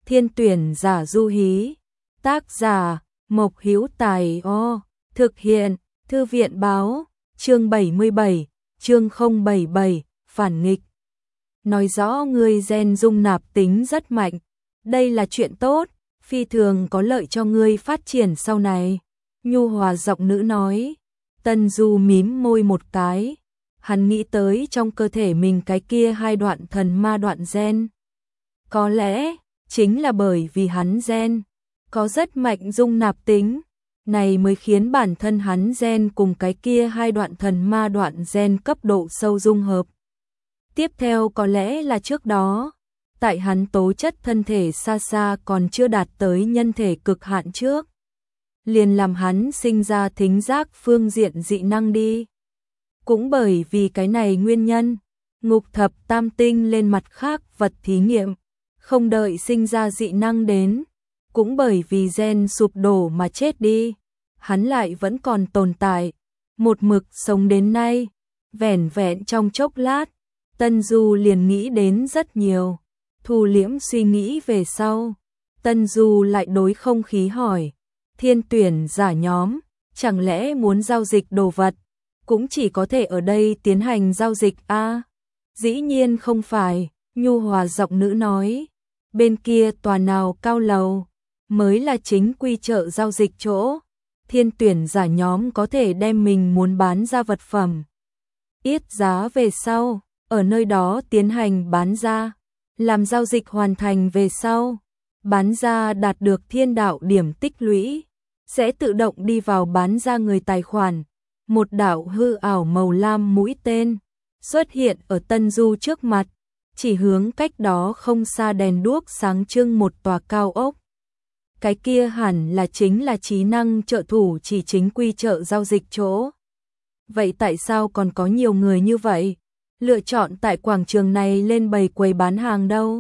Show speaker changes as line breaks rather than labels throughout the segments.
Thiên tuyển giả Du Hí. Tác giả Mộc Hữu Tài. Thực hiện Thư viện báo. Chương 77, chương 077, phản nghịch. Nói rõ ngươi gen dung nạp tính rất mạnh. Đây là chuyện tốt, phi thường có lợi cho ngươi phát triển sau này. Nhu hòa giọng nữ nói. Tân Du mím môi một cái. Hắn nghĩ tới trong cơ thể mình cái kia 2 đoạn thần ma đoạn gen. Có lẽ chính là bởi vì hắn gen có rất mạnh dung nạp tính, này mới khiến bản thân hắn gen cùng cái kia 2 đoạn thần ma đoạn gen cấp độ sâu dung hợp. Tiếp theo có lẽ là trước đó, tại hắn tố chất thân thể xa xa còn chưa đạt tới nhân thể cực hạn trước, liền làm hắn sinh ra thính giác phương diện dị năng đi. Cũng bởi vì cái này nguyên nhân, Ngục Thập Tam Tinh lên mặt khác vật thí nghiệm, không đợi sinh ra dị năng đến, cũng bởi vì gen sụp đổ mà chết đi, hắn lại vẫn còn tồn tại, một mực sống đến nay. Vẻn vẹn trong chốc lát, Tân Du liền nghĩ đến rất nhiều, thu liễm suy nghĩ về sau. Tân Du lại đối không khí hỏi, thiên tuyển giả nhóm, chẳng lẽ muốn giao dịch đồ vật, cũng chỉ có thể ở đây tiến hành giao dịch a? Dĩ nhiên không phải, nhu hòa giọng nữ nói, bên kia tòa nào cao lầu, mới là chính quy chợ giao dịch chỗ. Thiên tuyển giả nhóm có thể đem mình muốn bán ra vật phẩm yết giá về sau, ở nơi đó tiến hành bán ra, làm giao dịch hoàn thành về sau, bán ra đạt được thiên đạo điểm tích lũy, sẽ tự động đi vào bán ra người tài khoản. Một đạo hư ảo màu lam mũi tên xuất hiện ở Tân Du trước mặt, chỉ hướng cách đó không xa đèn đuốc sáng trưng một tòa cao ốc. Cái kia hẳn là chính là trí năng trợ thủ chỉ chính quy chợ giao dịch chỗ. Vậy tại sao còn có nhiều người như vậy lựa chọn tại quảng trường này lên bày quầy bán hàng đâu?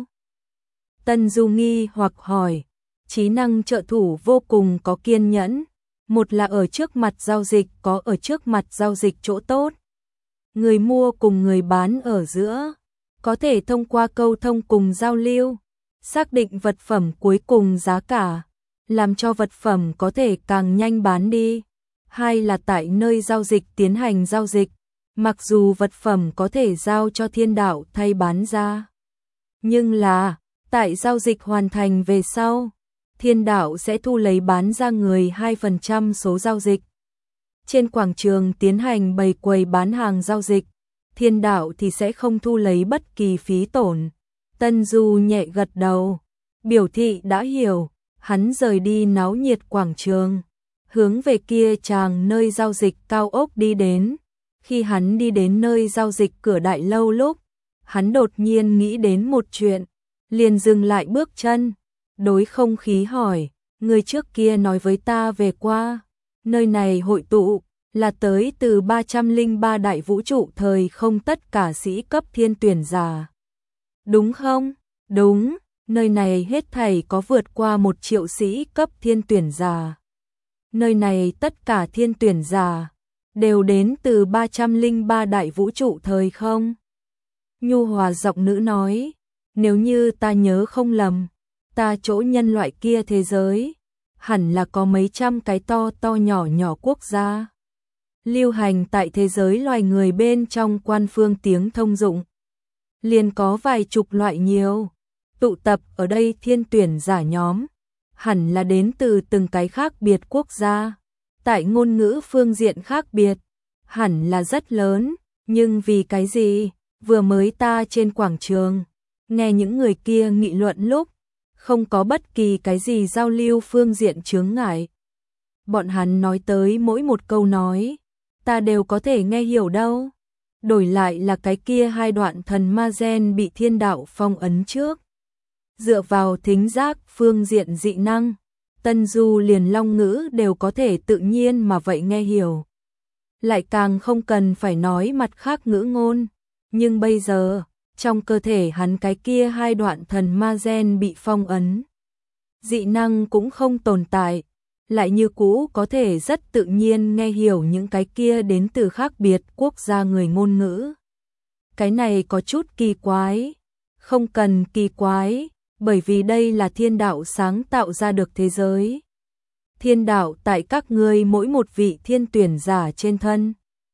Tân Du nghi hoặc hỏi. Trí năng trợ thủ vô cùng có kiên nhẫn, một là ở trước mặt giao dịch có ở trước mặt giao dịch chỗ tốt, người mua cùng người bán ở giữa có thể thông qua câu thông cùng giao lưu, xác định vật phẩm cuối cùng giá cả, làm cho vật phẩm có thể càng nhanh bán đi. Hai là tại nơi giao dịch tiến hành giao dịch, mặc dù vật phẩm có thể giao cho thiên đạo thay bán ra, nhưng là tại giao dịch hoàn thành về sau, thiên đạo sẽ thu lấy bán ra người 2% số giao dịch. Trên quảng trường tiến hành bày quầy bán hàng giao dịch, thiên đạo thì sẽ không thu lấy bất kỳ phí tổn. Tân Du nhẹ gật đầu, biểu thị đã hiểu. Hắn rời đi náo nhiệt quảng trường, hướng về kia chàng nơi giao dịch cao ốc đi đến. Khi hắn đi đến nơi giao dịch cửa đại lâu lúc, hắn đột nhiên nghĩ đến một chuyện, liền dừng lại bước chân, đối không khí hỏi, người trước kia nói với ta về qua, nơi này hội tụ là tới từ 303 đại vũ trụ thời không tất cả sĩ cấp thiên tuyển giả. Đúng không? Đúng. Nơi này hết thảy có vượt qua 1 triệu sĩ cấp thiên tuyển giả. Nơi này tất cả thiên tuyển giả đều đến từ 303 đại vũ trụ thời không. Nhu hòa giọng nữ nói, nếu như ta nhớ không lầm, ta chỗ nhân loại kia thế giới, hẳn là có mấy trăm cái to to nhỏ nhỏ quốc gia. Lưu hành tại thế giới loài người bên trong quan phương tiếng thông dụng. Liền có vài chục loại nhiều. Tụ tập ở đây thiên tuyển giả nhóm, hẳn là đến từ từng cái khác biệt quốc gia, tại ngôn ngữ phương diện khác biệt, hẳn là rất lớn, nhưng vì cái gì, vừa mới ta trên quảng trường, nghe những người kia nghị luận lúc, không có bất kỳ cái gì giao lưu phương diện chướng ngại. Bọn hắn nói tới mỗi một câu nói, ta đều có thể nghe hiểu đâu, đổi lại là cái kia 2 đoạn thần ma gen bị thiên đạo phong ấn trước. Dựa vào thính giác phương diện dị năng, Tân Du liền long ngữ đều có thể tự nhiên mà vậy nghe hiểu. Lại càng không cần phải nói mặt khác ngữ ngôn. Nhưng bây giờ, trong cơ thể hắn cái kia 2 đoạn thần ma gen bị phong ấn. Dị năng cũng không tồn tại, lại như cũ có thể rất tự nhiên nghe hiểu những cái kia đến từ khác biệt quốc gia người ngôn ngữ. Cái này có chút kỳ quái. Không cần kỳ quái. bởi vì đây là thiên đạo sáng tạo ra được thế giới. Thiên đạo tại các ngươi mỗi một vị thiên tuyển giả trên thân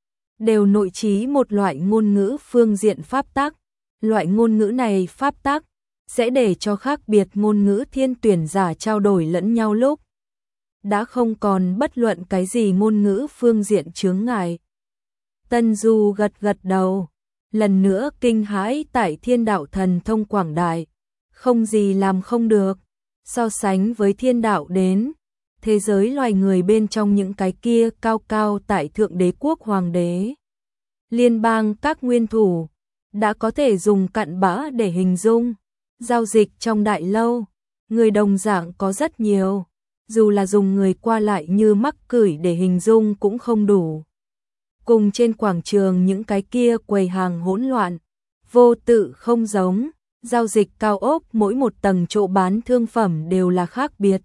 đều nội trí một loại ngôn ngữ phương diện pháp tắc. Loại ngôn ngữ này pháp tắc sẽ để cho khác biệt ngôn ngữ thiên tuyển giả trao đổi lẫn nhau lúc đã không còn bất luận cái gì ngôn ngữ phương diện chướng ngại. Tân Du gật gật đầu, lần nữa kinh hãi tại thiên đạo thần thông quảng đại, không gì làm không được. So sánh với thiên đạo đến, thế giới loài người bên trong những cái kia cao cao tại thượng đế quốc hoàng đế, liên bang các nguyên thủ, đã có thể dùng cặn bã để hình dung. Giao dịch trong đại lâu, người đồng dạng có rất nhiều, dù là dùng người qua lại như mắc cửi để hình dung cũng không đủ. Cùng trên quảng trường những cái kia quầy hàng hỗn loạn, vô tự không giống, giao dịch cao ốc mỗi một tầng chỗ bán thương phẩm đều là khác biệt.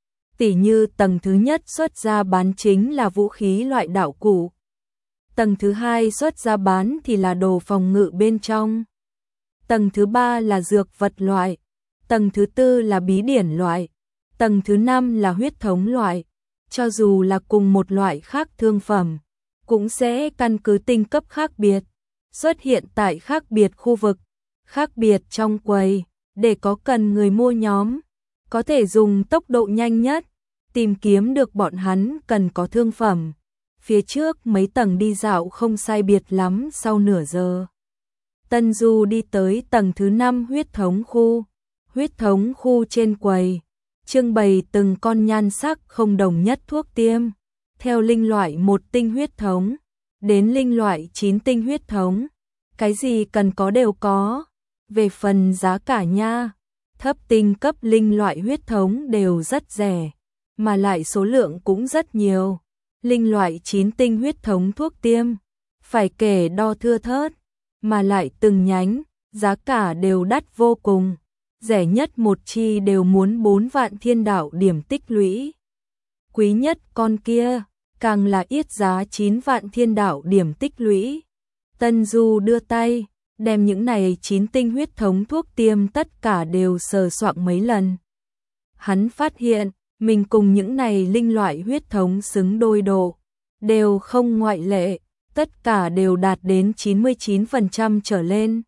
Tỉ như tầng thứ nhất xuất ra bán chính là vũ khí loại đạo cụ. Tầng thứ hai xuất ra bán thì là đồ phòng ngự bên trong. Tầng thứ ba là dược vật loại. Tầng thứ tư là bí điển loại. Tầng thứ năm là huyết thống loại. Cho dù là cùng một loại khác thương phẩm, cũng sẽ căn cứ tinh cấp khác biệt, xuất hiện tại khác biệt khu vực, khác biệt trong quầy, để có cần người mua nhóm có thể dùng tốc độ nhanh nhất tìm kiếm được bọn hắn cần có thương phẩm. Phía trước mấy tầng đi dạo không sai biệt lắm, sau nửa giờ Tân Du đi tới tầng thứ 5 huyết thống khu. Huyết thống khu trên quầy trưng bày từng con nhan sắc không đồng nhất thuốc tiêm, theo linh loại 1 tinh huyết thống đến linh loại 9 tinh huyết thống, cái gì cần có đều có. Về phần giá cả nha, thấp tinh cấp linh loại huyết thống đều rất rẻ, mà lại số lượng cũng rất nhiều. Linh loại 9 tinh huyết thống thuốc tiêm, phải kể đo thưa thớt, mà lại từng nhánh, giá cả đều đắt vô cùng. Rẻ nhất một chi đều muốn 4 vạn thiên đạo điểm tích lũy. Quý nhất con kia, càng là yết giá 9 vạn thiên đạo điểm tích lũy. Tân Du đưa tay, đem những này 9 tinh huyết thống thuốc tiêm tất cả đều sờ soạng mấy lần. Hắn phát hiện, mình cùng những này linh loại huyết thống xứng đôi độ, đều không ngoại lệ, tất cả đều đạt đến 99% trở lên.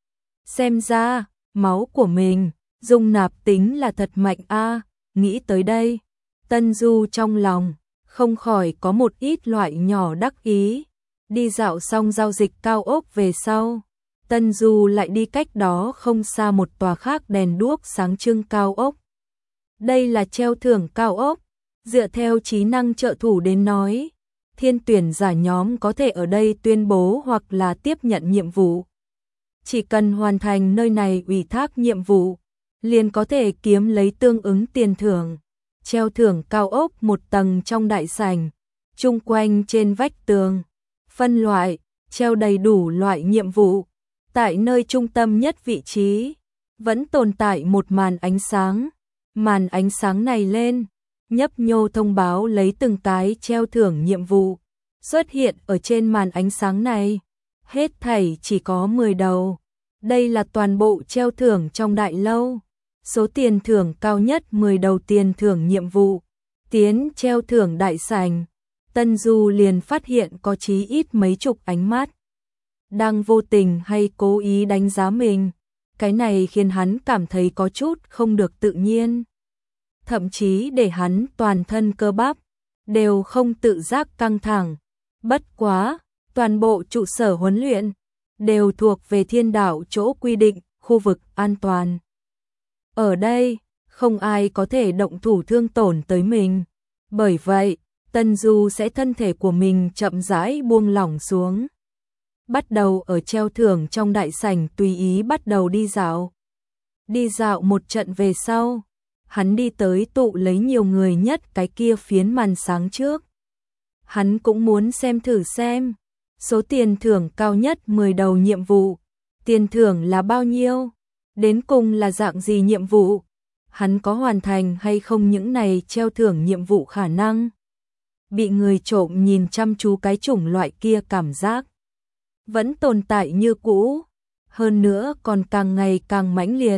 Xem ra, máu của mình, dung nạp tính là thật mạnh a. Nghĩ tới đây, Tân Du trong lòng không khỏi có một ít loại nhỏ đắc ý. Đi dạo xong giao dịch cao ốc về sau, Tân Du lại đi cách đó không xa một tòa khác đèn đuốc sáng trưng cao ốc. Đây là treo thưởng cao ốc, dựa theo trí năng trợ thủ đến nói, thiên tuyển giả nhóm có thể ở đây tuyên bố hoặc là tiếp nhận nhiệm vụ. Chỉ cần hoàn thành nơi này ủy thác nhiệm vụ, liền có thể kiếm lấy tương ứng tiền thưởng. Treo thưởng cao ốc một tầng trong đại sảnh, chung quanh trên vách tường, phân loại, treo đầy đủ loại nhiệm vụ. Tại nơi trung tâm nhất vị trí, vẫn tồn tại một màn ánh sáng. Màn ánh sáng này lên, nhấp nhô thông báo lấy từng cái treo thưởng nhiệm vụ xuất hiện ở trên màn ánh sáng này. Hết thảy chỉ có 10 đầu. Đây là toàn bộ treo thưởng trong đại lâu. Số tiền thưởng cao nhất 10 đầu tiền thưởng nhiệm vụ. Tiến treo thưởng đại sảnh, Tân Du liền phát hiện có chí ít mấy chục ánh mắt đang vô tình hay cố ý đánh giá mình. Cái này khiến hắn cảm thấy có chút không được tự nhiên. Thậm chí để hắn toàn thân cơ bắp đều không tự giác căng thẳng. Bất quá, toàn bộ trụ sở huấn luyện đều thuộc về thiên đạo chỗ quy định, khu vực an toàn. Ở đây, không ai có thể động thủ thương tổn tới mình. Bởi vậy, Tân Du sẽ thân thể của mình chậm rãi buông lỏng xuống. Bắt đầu ở treo thưởng trong đại sảnh tùy ý bắt đầu đi dạo. Đi dạo một trận về sau, hắn đi tới tụ lấy nhiều người nhất cái kia phiến màn sáng trước. Hắn cũng muốn xem thử xem, số tiền thưởng cao nhất 10 đầu nhiệm vụ, tiền thưởng là bao nhiêu, đến cùng là dạng gì nhiệm vụ, hắn có hoàn thành hay không những này treo thưởng nhiệm vụ khả năng. Bị người trộm nhìn chăm chú cái chủng loại kia cảm giác vẫn tồn tại như cũ, hơn nữa còn càng ngày càng mãnh liệt.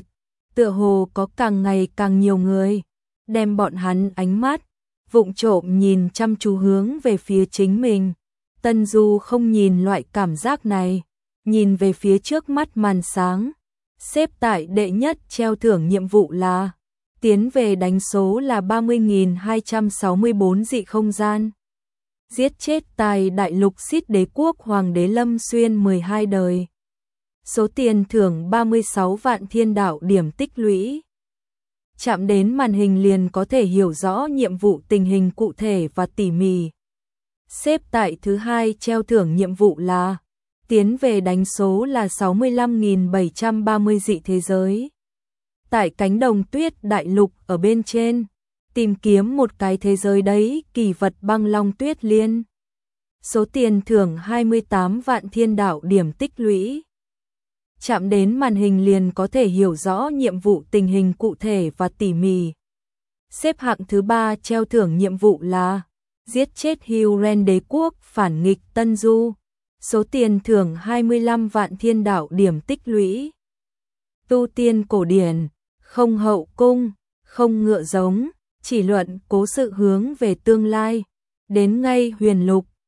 tựa hồ có càng ngày càng nhiều người đem bọn hắn ánh mắt vụng trộm nhìn chăm chú hướng về phía chính mình. Tân Du không nhìn loại cảm giác này, nhìn về phía trước mắt màn sáng, xếp tại đệ nhất treo thưởng nhiệm vụ là tiến về đánh số là 30.264 dị không gian. Giết chết tài đại lục Xít Đế quốc Hoàng đế Lâm Xuyên 12 đời. Số tiền thưởng 36 vạn thiên đạo điểm tích lũy. Chạm đến màn hình liền có thể hiểu rõ nhiệm vụ tình hình cụ thể và tỉ mỉ. Xếp tại thứ hai treo thưởng nhiệm vụ là tiến về đánh số là 65.730 dị thế giới. Tại cánh đồng tuyết đại lục ở bên trên, tìm kiếm một cái thế giới đấy kỳ vật băng long tuyết liên. Số tiền thưởng 28 vạn thiên đạo điểm tích lũy. Chạm đến màn hình liền có thể hiểu rõ nhiệm vụ tình hình cụ thể và tỉ mỉ. Xếp hạng thứ ba treo thưởng nhiệm vụ là giết chết Huron đế quốc phản nghịch Tân Du. Số tiền thưởng 25 vạn thiên đạo điểm tích lũy. Tu tiên cổ điển, không hậu cung, không ngựa giống, chỉ luận cố sự hướng về tương lai. Đến ngay huyền lục,